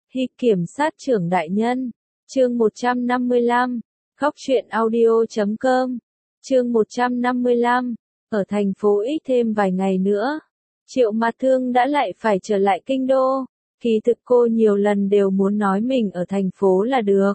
Hi kiểm sát trưởng đại nhân. Chương 155. Góc truyện audio.com. Chương 155. Ở thành phố X thêm vài ngày nữa, Triệu Mạt Thương đã lại phải trở lại kinh đô. Kỳ thực cô nhiều lần đều muốn nói mình ở thành phố là được.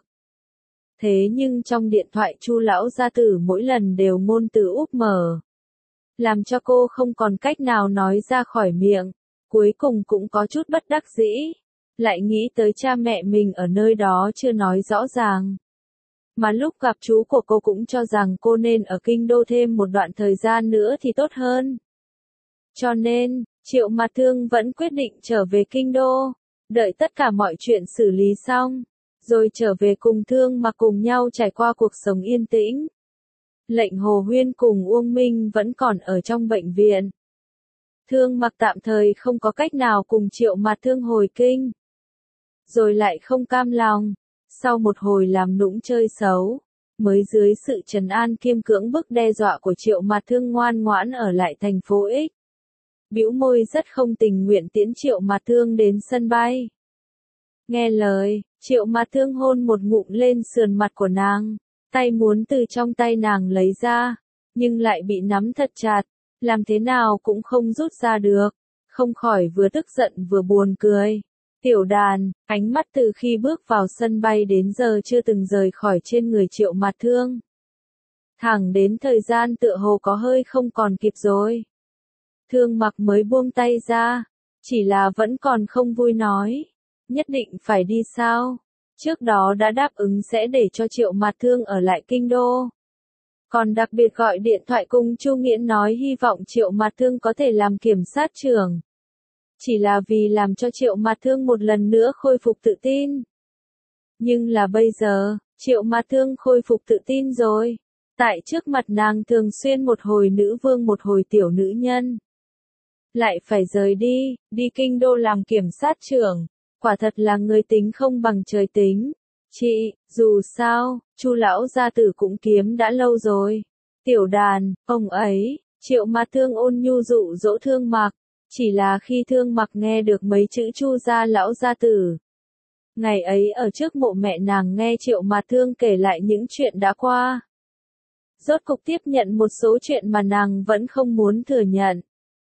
Thế nhưng trong điện thoại Chu lão gia tử mỗi lần đều ngôn từ úp mở, làm cho cô không còn cách nào nói ra khỏi miệng. Cuối cùng cũng có chút bất đắc dĩ, lại nghĩ tới cha mẹ mình ở nơi đó chưa nói rõ ràng. Mà lúc gặp chú của cô cũng cho rằng cô nên ở kinh đô thêm một đoạn thời gian nữa thì tốt hơn. Cho nên, Triệu Mạt Thương vẫn quyết định trở về kinh đô, đợi tất cả mọi chuyện xử lý xong, rồi trở về cùng Thương Mặc cùng nhau trải qua cuộc sống yên tĩnh. Lệnh Hồ Huyên cùng Uông Minh vẫn còn ở trong bệnh viện. Thương Mặc tạm thời không có cách nào cùng Triệu Mạt Thương hồi kinh. Rồi lại không cam lòng, sau một hồi làm nũng chơi xấu, mới dưới sự trấn an kiêm cưỡng bức đe dọa của Triệu Mạt Thương ngoan ngoãn ở lại thành phố X. Bĩu môi rất không tình nguyện tiễn Triệu Mạt Thương đến sân bay. Nghe lời, Triệu Mạt Thương hôn một ngụm lên sườn mặt của nàng, tay muốn từ trong tay nàng lấy ra, nhưng lại bị nắm thật chặt, làm thế nào cũng không rút ra được, không khỏi vừa tức giận vừa buồn cười. Tiểu Đàn, ánh mắt từ khi bước vào sân bay đến giờ chưa từng rời khỏi trên người Triệu Mạt Thương. Thẳng đến thời gian tựa hồ có hơi không còn kịp rồi. Thương Mặc mới buông tay ra, chỉ là vẫn còn không vui nói, nhất định phải đi sao? Trước đó đã đáp ứng sẽ để cho Triệu Mạt Thương ở lại kinh đô. Còn đặc biệt gọi điện thoại cùng Chu Nghiễn nói hy vọng Triệu Mạt Thương có thể làm kiểm sát trưởng. Chỉ là vì làm cho Triệu Mạt Thương một lần nữa khôi phục tự tin. Nhưng là bây giờ, Triệu Mạt Thương khôi phục tự tin rồi. Tại trước mặt nàng thường xuyên một hồi nữ vương một hồi tiểu nữ nhân. Lại phải rời đi, đi kinh đô làm kiểm sát trưởng. Quả thật là người tính không bằng trời tính. Chị, dù sao, Chu lão gia tử cũng kiếm đã lâu rồi. Tiểu Đàn, ông ấy, Triệu Mạt Thương ôn nhu dụ dỗ Thương Mặc. Chỉ là khi Thương Mặc nghe được mấy chữ Chu gia lão gia tử. Ngày ấy ở trước mộ mẹ nàng nghe Triệu Mạt Thương kể lại những chuyện đã qua. Rốt cục tiếp nhận một số chuyện mà nàng vẫn không muốn thừa nhận.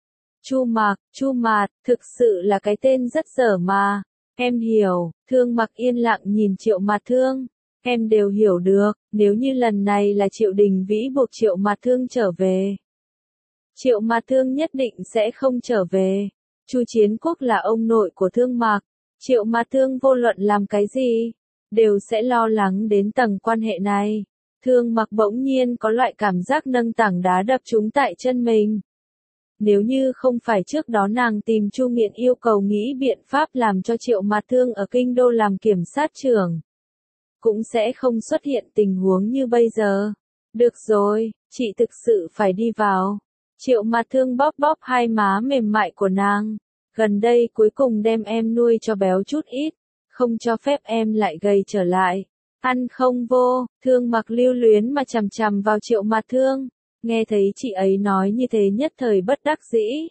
Chu Mạt, thực sự là cái tên rất dở mà. Em hiểu, Thương Mặc yên lặng nhìn Triệu Mạt Thương. Em đều hiểu được, nếu như lần này là Triệu Đình Vĩ buộc Triệu Mạt Thương trở về. Triệu Mạt Thương nhất định sẽ không trở về. Chu Chiến Quốc là ông nội của Thương Mặc. Triệu Mạt Thương vô luận làm cái gì, đều sẽ lo lắng đến tầng quan hệ này. Thương Mặc bỗng nhiên có loại cảm giác nâng tảng đá đập trúng tại chân mình. Nếu như không phải trước đó nàng tìm Chu Nghiễn yêu cầu nghĩ biện pháp làm cho Triệu Mạt Thương ở kinh đô làm kiểm sát trưởng, cũng sẽ không xuất hiện tình huống như bây giờ. Được rồi, chị thực sự phải đi vào. Triệu Mạt Thương bóp bóp hai má mềm mại của nàng. Gần đây cuối cùng đem em nuôi cho béo chút ít, không cho phép em lại gầy trở lại. Ăn không vô, Thương Mặc lưu luyến mà chằm chằm vào Triệu Mạt Thương. Nghe thấy chị ấy nói như thế nhất thời bất đắc dĩ.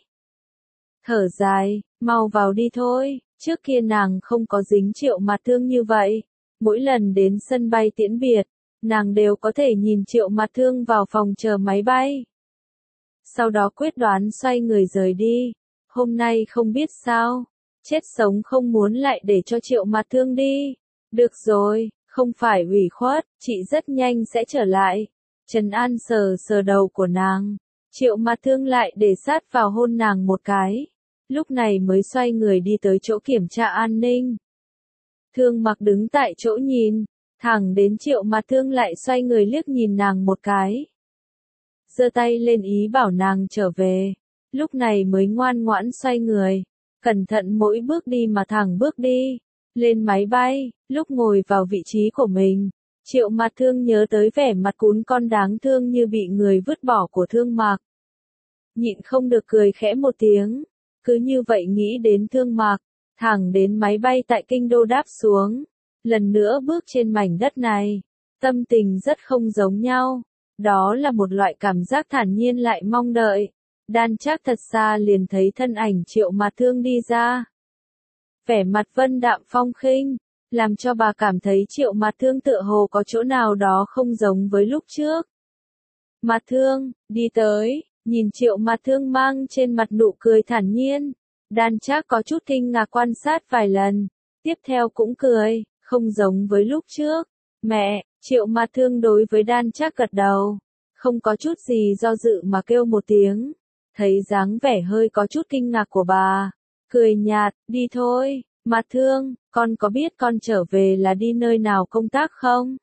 Thở dài, mau vào đi thôi, trước kia nàng không có dính Triệu Mạt Thương như vậy. Mỗi lần đến sân bay tiễn biệt, nàng đều có thể nhìn Triệu Mạt Thương vào phòng chờ máy bay. Sau đó quyết đoán xoay người rời đi. Hôm nay không biết sao, chết sống không muốn lại để cho Triệu Mạt Thương đi. Được rồi, không phải ủy khuất, chị rất nhanh sẽ trở lại. Trần An sờ sờ đầu của nàng. Triệu Mạt Thương lại để sát vào hôn nàng một cái. Lúc này mới xoay người đi tới chỗ kiểm tra an ninh. Thương Mặc đứng tại chỗ nhìn, thẳng đến Triệu Mạt Thương lại xoay người liếc nhìn nàng một cái. Giơ tay lên ý bảo nàng trở về. Lúc này mới ngoan ngoãn xoay người. Cẩn thận mỗi bước đi mà thẳng bước đi. Lên máy bay, lúc ngồi vào vị trí của mình. Triệu Mạt Thương nhớ tới vẻ mặt cún con đáng thương như bị người vứt bỏ của Thương Mặc. Nhịn không được cười khẽ một tiếng. Cứ như vậy nghĩ đến Thương Mặc. Thẳng đến máy bay tại kinh đô đáp xuống. Lần nữa bước trên mảnh đất này. Tâm tình rất không giống nhau. Đó là một loại cảm giác thản nhiên lại mong đợi. Đan Trác thật xa liền thấy thân ảnh Triệu Mạt Thương đi ra. Vẻ mặt Vân đạm phong khinh, làm cho bà cảm thấy Triệu Mạt Thương tựa hồ có chỗ nào đó không giống với lúc trước. Mạt Thương, đi tới, nhìn Triệu Mạt Thương mang trên mặt nụ cười thản nhiên. Đan Trác có chút kinh ngạc quan sát vài lần, tiếp theo cũng cười, không giống với lúc trước. Mẹ, Triệu Mạt Thương đối với Đan Trác gật đầu, không có chút gì do dự mà kêu một tiếng. Thấy dáng vẻ hơi có chút kinh ngạc của bà, cười nhạt, đi thôi, Mạt Thương, con có biết con trở về là đi nơi nào công tác không?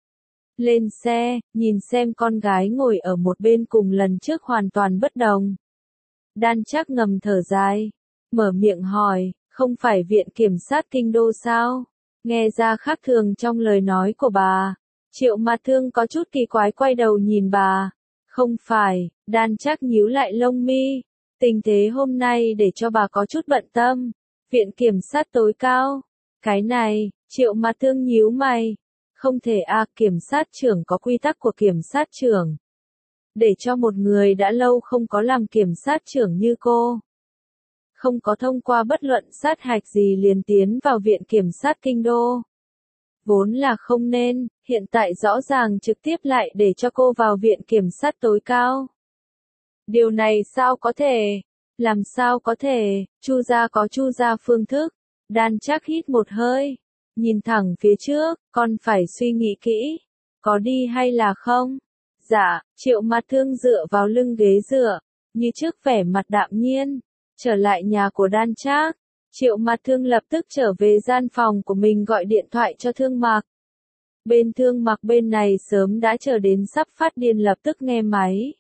Lên xe, nhìn xem con gái ngồi ở một bên cùng lần trước hoàn toàn bất đồng. Đan Trác ngầm thở dài, mở miệng hỏi, không phải viện kiểm sát kinh đô sao? Nghe ra khác thường trong lời nói của bà. Triệu Mạt Thương có chút kỳ quái quay đầu nhìn bà. Không phải, Đan Trác nhíu lại lông mi. Tình thế hôm nay để cho bà có chút bận tâm. Viện kiểm sát tối cao. Cái này, Triệu Mạt Thương nhíu mày. Không thể kiểm sát trưởng có quy tắc của kiểm sát trưởng. Để cho một người đã lâu không có làm kiểm sát trưởng như cô. Không có thông qua bất luận sát hạch gì liền tiến vào viện kiểm sát kinh đô. Vốn là không nên, hiện tại rõ ràng trực tiếp lại để cho cô vào viện kiểm sát tối cao. Điều này sao có thể? Làm sao có thể? Chu gia có Chu gia phương thức. Đan Trác hít một hơi, nhìn thẳng phía trước, con phải suy nghĩ kỹ, có đi hay là không? Dạ, Triệu Mạt Thương dựa vào lưng ghế dựa, như trước vẻ mặt đạm nhiên. Trở lại nhà của Đan Trác, Triệu Mạt Thương lập tức trở về gian phòng của mình gọi điện thoại cho Thương Mặc. Bên Thương Mặc bên này sớm đã chờ đến sắp phát điên lập tức nghe máy.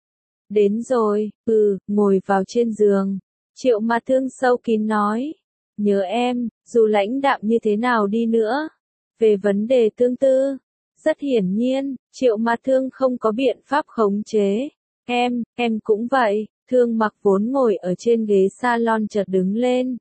Đến rồi, ngồi vào trên giường. Triệu Mạt Thương sâu kín nói. Nhớ em, dù lãnh đạm như thế nào đi nữa. Về vấn đề tương tư, rất hiển nhiên, Triệu Mạt Thương không có biện pháp khống chế. Em cũng vậy. Thương Mặc vốn ngồi ở trên ghế salon chợt đứng lên.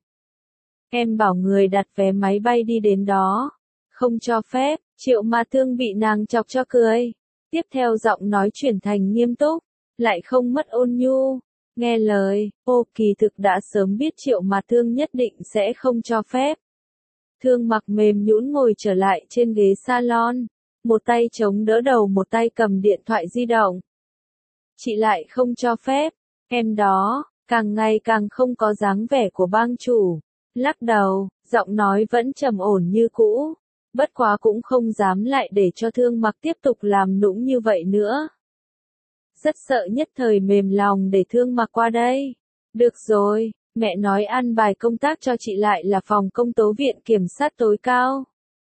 Em bảo người đặt vé máy bay đi đến đó. Không cho phép, Triệu Mạt Thương bị nàng chọc cho cười. Tiếp theo giọng nói chuyển thành nghiêm túc, lại không mất ôn nhu. Nghe lời, kỳ thực đã sớm biết Triệu Mạt Thương nhất định sẽ không cho phép. Thương Mặc mềm nhũn ngồi trở lại trên ghế salon. Một tay chống đỡ đầu một tay cầm điện thoại di động. Chị lại không cho phép. Em đó, càng ngày càng không có dáng vẻ của bang chủ. Lắc đầu, giọng nói vẫn trầm ổn như cũ. Bất quá cũng không dám lại để cho Thương Mặc tiếp tục làm nũng như vậy nữa. Rất sợ nhất thời mềm lòng để Thương Mặc qua đây. Được rồi, mẹ nói ăn bài công tác cho chị lại là phòng công tố viện kiểm sát tối cao.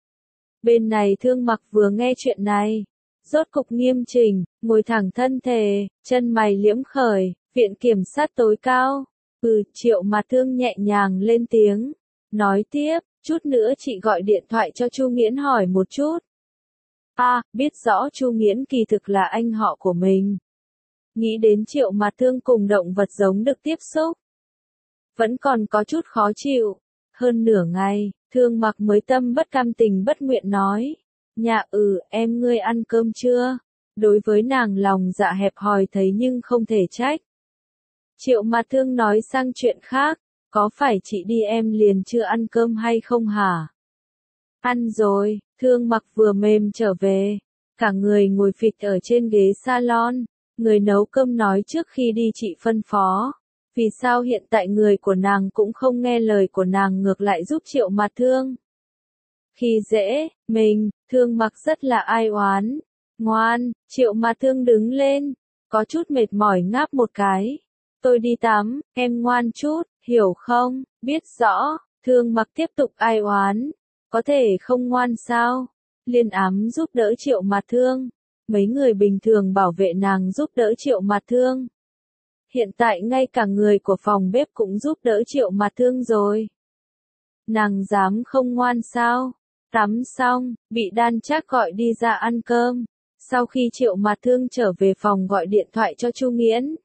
Bên này Thương Mặc vừa nghe chuyện này. Rốt cục nghiêm chỉnh, ngồi thẳng thân thể, chân mày liễm khởi. Viện kiểm sát tối cao. Triệu Mạt Thương nhẹ nhàng lên tiếng. Nói tiếp, chút nữa chị gọi điện thoại cho Chu Nghiễn hỏi một chút. Biết rõ Chu Nghiễn kỳ thực là anh họ của mình. Nghĩ đến Triệu Mạt Thương cùng động vật giống được tiếp xúc. Vẫn còn có chút khó chịu. Hơn nửa ngày, Thương Mặc mới tâm bất cam tình bất nguyện nói. Em ngươi ăn cơm chưa? Đối với nàng lòng dạ hẹp hòi thấy nhưng không thể trách. Triệu Mạt Thương nói sang chuyện khác, có phải chị đi em liền chưa ăn cơm hay không hả? Ăn rồi, Thương Mặc vừa mềm trở về, cả người ngồi phịch ở trên ghế salon, người nấu cơm nói trước khi đi chị phân phó, vì sao hiện tại người của nàng cũng không nghe lời của nàng ngược lại giúp Triệu Mạt Thương. Khi dễ, mình, Thương Mặc rất là ai oán, ngoan, Triệu Mạt Thương đứng lên, có chút mệt mỏi ngáp một cái. Tôi đi tắm, em ngoan chút, hiểu không? Biết rõ, Thương Mặc tiếp tục ai oán. Có thể không ngoan sao? Liên Ám giúp đỡ Triệu Mạt Thương. Mấy người bình thường bảo vệ nàng giúp đỡ Triệu Mạt Thương. Hiện tại ngay cả người của phòng bếp cũng giúp đỡ Triệu Mạt Thương rồi. Nàng dám không ngoan sao? Tắm xong, bị Đan Trác gọi đi ra ăn cơm. Sau khi Triệu Mạt Thương trở về phòng gọi điện thoại cho Chu Nghiễn.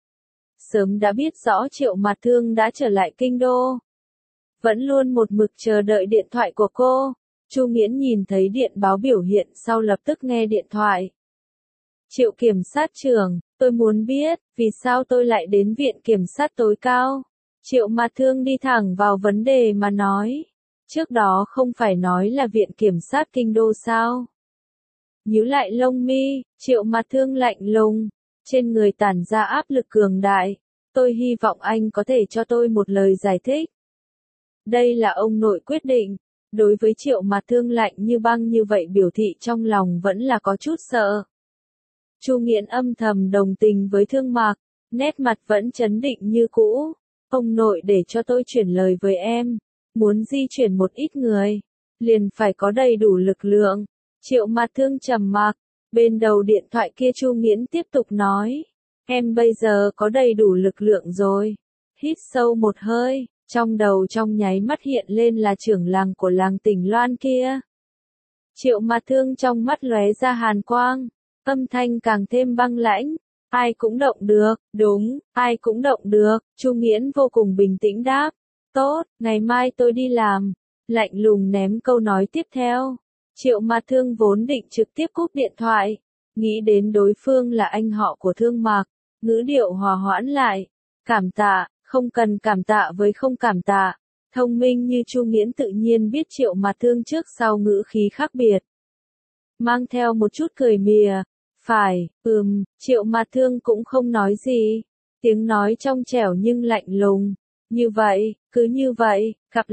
Sớm đã biết rõ Triệu Mạt Thương đã trở lại kinh đô. Vẫn luôn một mực chờ đợi điện thoại của cô. Chu Nghiễn nhìn thấy điện báo biểu hiện sau lập tức nghe điện thoại. Triệu kiểm sát trưởng, tôi muốn biết, vì sao tôi lại đến viện kiểm sát tối cao? Triệu Mạt Thương đi thẳng vào vấn đề mà nói. Trước đó không phải nói là viện kiểm sát kinh đô sao? Nhíu lại lông mi, Triệu Mạt Thương lạnh lùng, trên người tản ra áp lực cường đại. Tôi hy vọng anh có thể cho tôi một lời giải thích. Đây là ông nội quyết định. Đối với Triệu Mạt Thương lạnh như băng như vậy biểu thị trong lòng vẫn là có chút sợ. Chu Nghiễn âm thầm đồng tình với Thương Mạc, nét mặt vẫn trấn định như cũ. Ông nội để cho tôi chuyển lời với em, muốn di chuyển một ít người, liền phải có đầy đủ lực lượng. Triệu Mạt Thương trầm mặc, bên đầu điện thoại kia Chu Nghiễn tiếp tục nói, em bây giờ có đầy đủ lực lượng rồi. Hít sâu một hơi, trong đầu trong nháy mắt hiện lên là trưởng làng của làng Tỉnh Loan kia. Triệu Mạt Thương trong mắt lóe ra hàn quang, âm thanh càng thêm băng lãnh. Ai cũng động được, đúng, ai cũng động được, Chu Nghiễn vô cùng bình tĩnh đáp. Tốt, ngày mai tôi đi làm. Lạnh lùng ném câu nói tiếp theo. Triệu Mạt Thương vốn định trực tiếp cúp điện thoại, nghĩ đến đối phương là anh họ của Thương Mạc, ngữ điệu hòa hoãn lại. Cảm tạ, không cần cảm tạ với không cảm tạ. Thông minh như Chu Nghiễn tự nhiên biết Triệu Mạt Thương trước sau ngữ khí khác biệt. Mang theo một chút cười mỉa. Phải, Triệu Mạt Thương cũng không nói gì. Tiếng nói trong trẻo nhưng lạnh lùng. Như vậy, cứ như vậy, gặp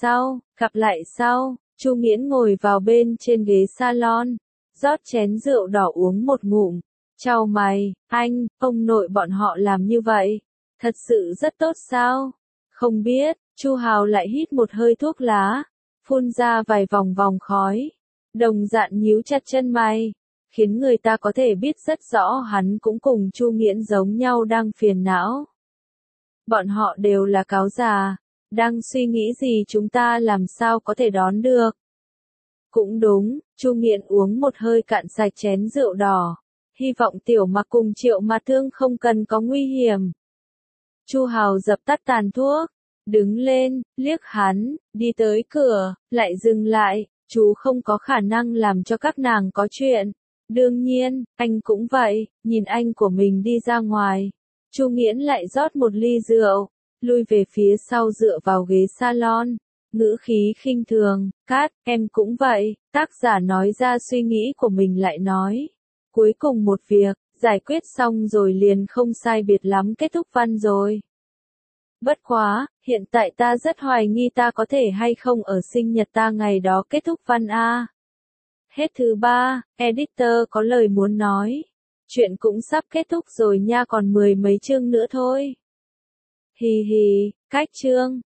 lại sau. Chu Nghiễn ngồi vào bên trên ghế salon, rót chén rượu đỏ uống một ngụm. Chau mày, ông nội bọn họ làm như vậy, thật sự rất tốt sao? Không biết, Chu Hào lại hít một hơi thuốc lá, phun ra vài vòng vòng khói. Đồng Dạn nhíu chặt chân mày, khiến người ta có thể biết rất rõ hắn cũng cùng Chu Nghiễn giống nhau đang phiền não. Bọn họ đều là cáo già, đang suy nghĩ gì chúng ta làm sao có thể đón được. Cũng đúng, Chu Nghiễn uống một hơi cạn sạch chén rượu đỏ, hy vọng Tiểu Mặc cùng Triệu Mạt Thương không cần có nguy hiểm. Chu Hào dập tắt tàn thuốc, đứng lên, liếc hắn, đi tới cửa, lại dừng lại, chú không có khả năng làm cho các nàng có chuyện. Đương nhiên, anh cũng vậy, nhìn anh của mình đi ra ngoài. Chu Nghiễn lại rót một ly rượu, lui về phía sau dựa vào ghế salon, ngữ khí khinh thường, Cát, em cũng vậy, tác giả nói ra suy nghĩ của mình lại nói. Cuối cùng một việc, giải quyết xong rồi liền không sai biệt lắm kết thúc văn rồi. Bất quá, hiện tại ta rất hoài nghi ta có thể hay không ở sinh nhật ta ngày đó kết thúc văn A. Hết thứ 3, editor có lời muốn nói. Chuyện cũng sắp kết thúc rồi nha, còn 10 mấy chương nữa thôi. Hì hì, cách chương.